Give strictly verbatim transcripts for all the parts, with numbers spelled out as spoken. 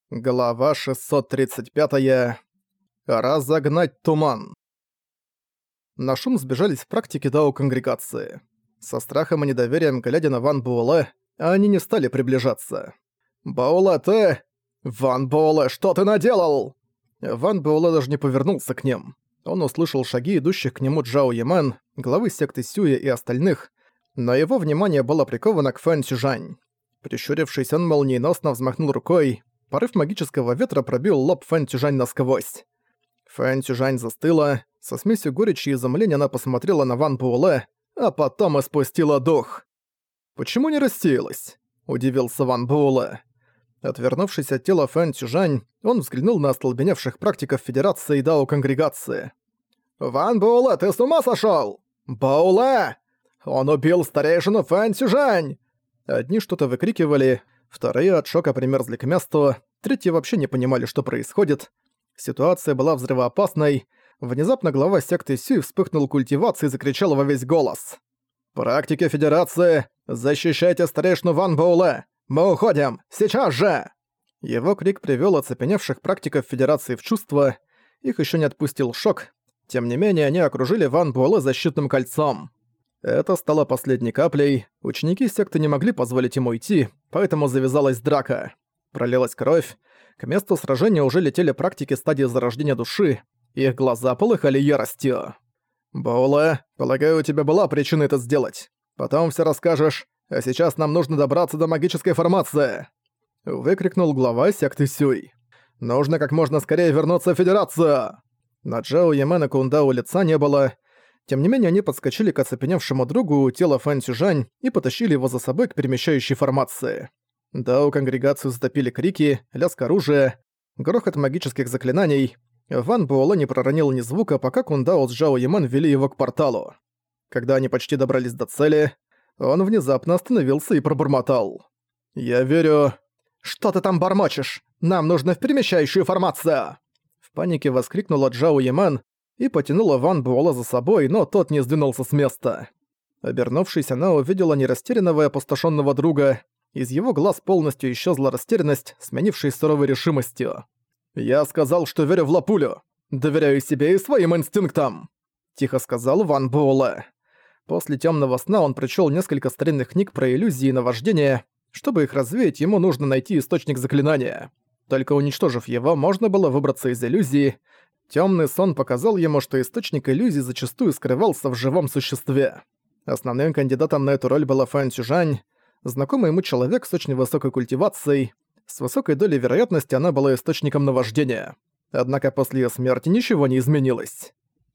Глава шестьсот тридцать пятая. Разогнать туман. На шум сбежались в практике дао конгрегации. Со страхом и недоверием глядя на Ван Буэлэ, они не стали приближаться. «Буэлэ, ты... Ван Буэлэ, что ты наделал?» Ван Буэлэ даже не повернулся к ним. Он услышал шаги идущих к нему Джао Ямен, главы секты Сюэ и остальных, но его внимание было приковано к Фэн Цюжань. Прищурившись, он молниеносно взмахнул рукой. Порыв магического ветра пробил лоб Фэн Цюжань насквозь. Фэн Цюжань застыла, со смесью горечи и изумления она посмотрела на Ван Буэлэ, а потом испустила дух. «Почему не рассеялась?» – удивился Ван Буэлэ. Отвернувшись от тела Фэн Цюжань, он взглянул на остолбеневших практиков Федерации и Дао Конгрегации. «Ван Буэлэ, ты с ума сошёл? Буэлэ! Он убил старейшину Фэн Цюжань!» Одни что-то выкрикивали, вторые от шока примерзли к месту, третьи вообще не понимали, что происходит. Ситуация была взрывоопасной. Внезапно глава секты Сюй вспыхнул культивацией и закричал во весь голос. «Практики Федерации, защищайте старейшину Ван Буэлэ! Мы уходим! Сейчас же!» Его крик привёл оцепеневших практиков Федерации в чувство. Их ещё не отпустил шок. Тем не менее, они окружили Ван Буэлэ защитным кольцом. Это стало последней каплей. Ученики секты не могли позволить ему уйти, поэтому завязалась драка. Пролилась кровь. К месту сражения уже летели практики стадии зарождения души. Их глаза полыхали яростью. «Буэлэ, полагаю, у тебя была причина это сделать. Потом всё расскажешь, а сейчас нам нужно добраться до магической формации!» Выкрикнул глава секты Сюй. «Нужно как можно скорее вернуться в Федерацию!» На Джао Ямен и Кундао лица не было. Тем не менее, они подскочили к оцепеневшему другу у тела Фэн Цюжань и потащили его за собой к перемещающей формации. Дао конгрегацию затопили крики, лязг оружия, грохот магических заклинаний. Ван Буэлэ не проронил ни звука, пока Кундао с Джао Ямен вели его к порталу. Когда они почти добрались до цели, он внезапно остановился и пробормотал. «Я верю...» «Что ты там бормочешь? Нам нужно в перемещающую формацию!» В панике воскликнула Джао Ямен и потянула Ван Буэлэ за собой, но тот не сдвинулся с места. Обернувшись, она увидела нерастерянного и опустошённого друга. Из его глаз полностью исчезла растерянность, сменившись суровой решимостью. «Я сказал, что верю в Лапулю. Доверяю себе и своим инстинктам», — тихо сказал Ван Буэлэ. После тёмного сна он прочёл несколько старинных книг про иллюзии и наваждение. Чтобы их развеять, ему нужно найти источник заклинания. Только уничтожив его, можно было выбраться из иллюзии. Тёмный сон показал ему, что источник иллюзий зачастую скрывался в живом существе. Основным кандидатом на эту роль была Фэн Цюжань, знакомый ему человек с очень высокой культивацией. С высокой долей вероятности она была источником наваждения. Однако после её смерти ничего не изменилось.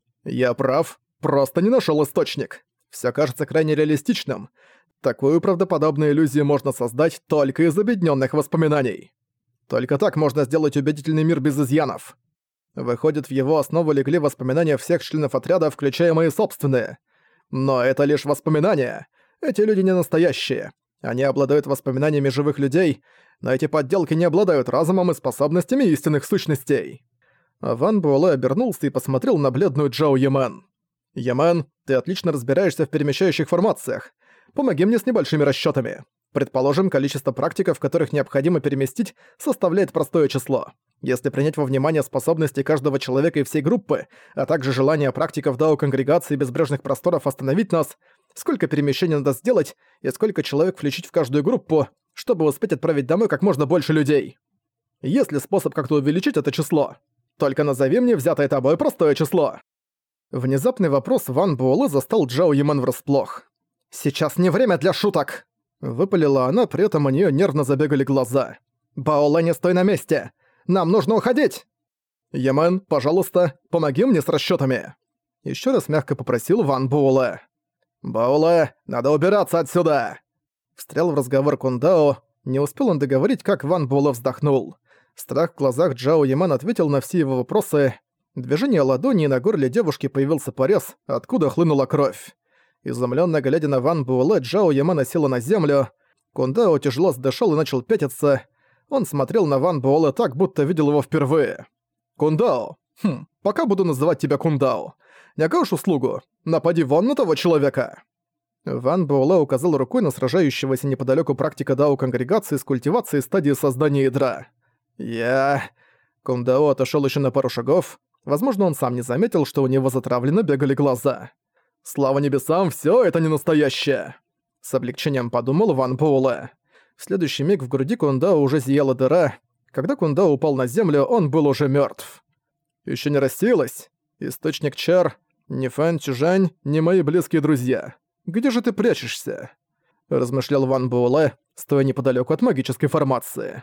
«Я прав, просто не нашёл источник. Всё кажется крайне реалистичным. Такую правдоподобную иллюзию можно создать только из объединённых воспоминаний. Только так можно сделать убедительный мир без изъянов. Выходит, в его основу легли воспоминания всех членов отряда, включая мои собственные. Но это лишь воспоминания. Эти люди не настоящие. Они обладают воспоминаниями живых людей, но эти подделки не обладают разумом и способностями истинных сущностей». Ван Буэлэ обернулся и посмотрел на бледную Джао Ямен. «Ямен, ты отлично разбираешься в перемещающих формациях. Помоги мне с небольшими расчётами. Предположим, количество практиков, которых необходимо переместить, составляет простое число. Если принять во внимание способности каждого человека и всей группы, а также желание практиков Дао Конгрегации безбрежных просторов остановить нас, сколько перемещений надо сделать и сколько человек включить в каждую группу, чтобы успеть отправить домой как можно больше людей? Есть ли способ как-то увеличить это число? Только назови мне взятое тобой простое число». Внезапный вопрос Ван Буэлэ застал Джао Ямен врасплох. «Сейчас не время для шуток!» Выпалила она, при этом у неё нервно забегали глаза. «Буэлэ, не стой на месте! Нам нужно уходить!» «Ямен, пожалуйста, помоги мне с расчётами!» Ещё раз мягко попросил Ван Буэлэ. «Буэлэ, надо убираться отсюда!» Встрял в разговор Кундао. Не успел он договорить, как Ван Буэлэ вздохнул. Страх в глазах Джао Ямен ответил на все его вопросы. Движение ладони, и на горле девушки появился порез, откуда хлынула кровь. Изумлённо глядя на Ван Буэлэ, Джао Ямен села на землю. Кундао тяжело сдышал и начал пятиться. Он смотрел на Ван Буэлэ так, будто видел его впервые. «Кундао! Хм, пока буду называть тебя Кундао. Не окажешь услугу? Напади вон на того человека!» Ван Буэлэ указал рукой на сражающегося неподалёку практика Дао Конгрегации с культивацией стадии создания ядра. Я... Кундао отошёл ещё на пару шагов. Возможно, он сам не заметил, что у него затравленно бегали глаза. «Слава небесам, всё это не настоящее!» С облегчением подумал Ван Буэлэ. В следующий миг в груди Кундао уже зияла дыра. Когда Кундао упал на землю, он был уже мёртв. «Ещё не рассеялась? Источник чар, ни Фэн Чжань, ни мои близкие друзья. Где же ты прячешься?» Размышлял Ван Буэлэ, стоя неподалёку от магической формации.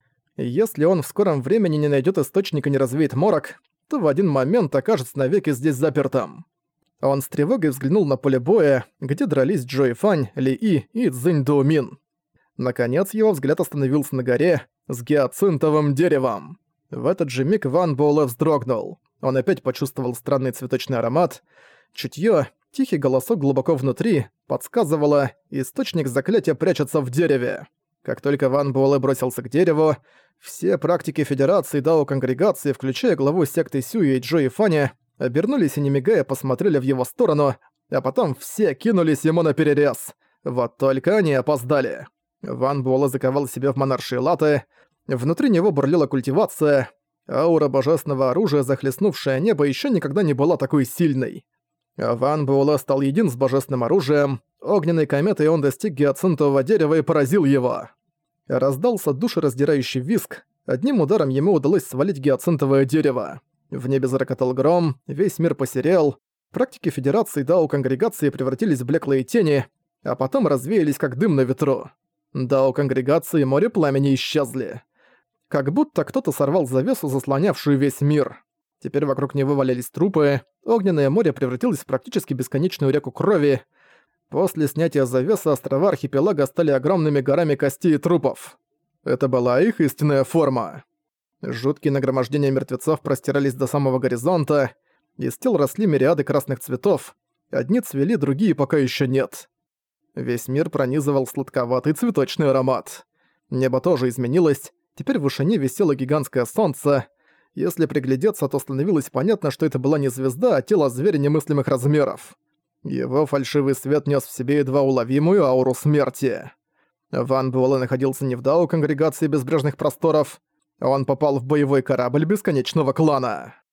Если он в скором времени не найдёт источник и не развеет морок, то в один момент окажется навеки здесь запертым. Он с тревогой взглянул на поле боя, где дрались Джо Фань, Ли И и Цзинь Доумин. Наконец его взгляд остановился на горе с гиацинтовым деревом. В этот же миг Ван Буэлэ вздрогнул. Он опять почувствовал странный цветочный аромат. Чутьё, тихий голосок глубоко внутри, подсказывало, источник заклятия прячется в дереве. Как только Ван Буэлэ бросился к дереву, все практики Федерации Дао-конгрегации, включая главу секты Сюи и Джо Фаня, обернулись и не мигая посмотрели в его сторону, а потом все кинулись ему наперерез. Вот только они опоздали. Ван Буэлэ заковал себя в монаршие латы, внутри него бурлила культивация, аура божественного оружия, захлестнувшая небо, ещё никогда не была такой сильной. А Ван Буэлэ стал един с божественным оружием, огненной кометой он достиг гиацинтового дерева и поразил его. Раздался душераздирающий визг, одним ударом ему удалось свалить гиацинтовое дерево. В небе зарокотал гром, весь мир посерел, практики Федерации Дао-конгрегации превратились в блеклые тени, а потом развеялись как дым на ветру. Дао-конгрегации и море пламени исчезли. Как будто кто-то сорвал завесу, заслонявшую весь мир. Теперь вокруг него валялись трупы, огненное море превратилось в практически бесконечную реку крови. После снятия завесы острова архипелага стали огромными горами костей и трупов. Это была их истинная форма. Жуткие нагромождения мертвецов простирались до самого горизонта, из тел росли мириады красных цветов, одни цвели, другие пока еще нет. Весь мир пронизывал сладковатый цветочный аромат. Небо тоже изменилось, теперь в вышине висело гигантское солнце. Если приглядеться, то становилось понятно, что это была не звезда, а тело зверя немыслимых размеров. Его фальшивый свет нес в себе едва уловимую ауру смерти. Ван Буэлэ находился не в Дао-конгрегации безбрежных просторов, он попал в боевой корабль бесконечного клана.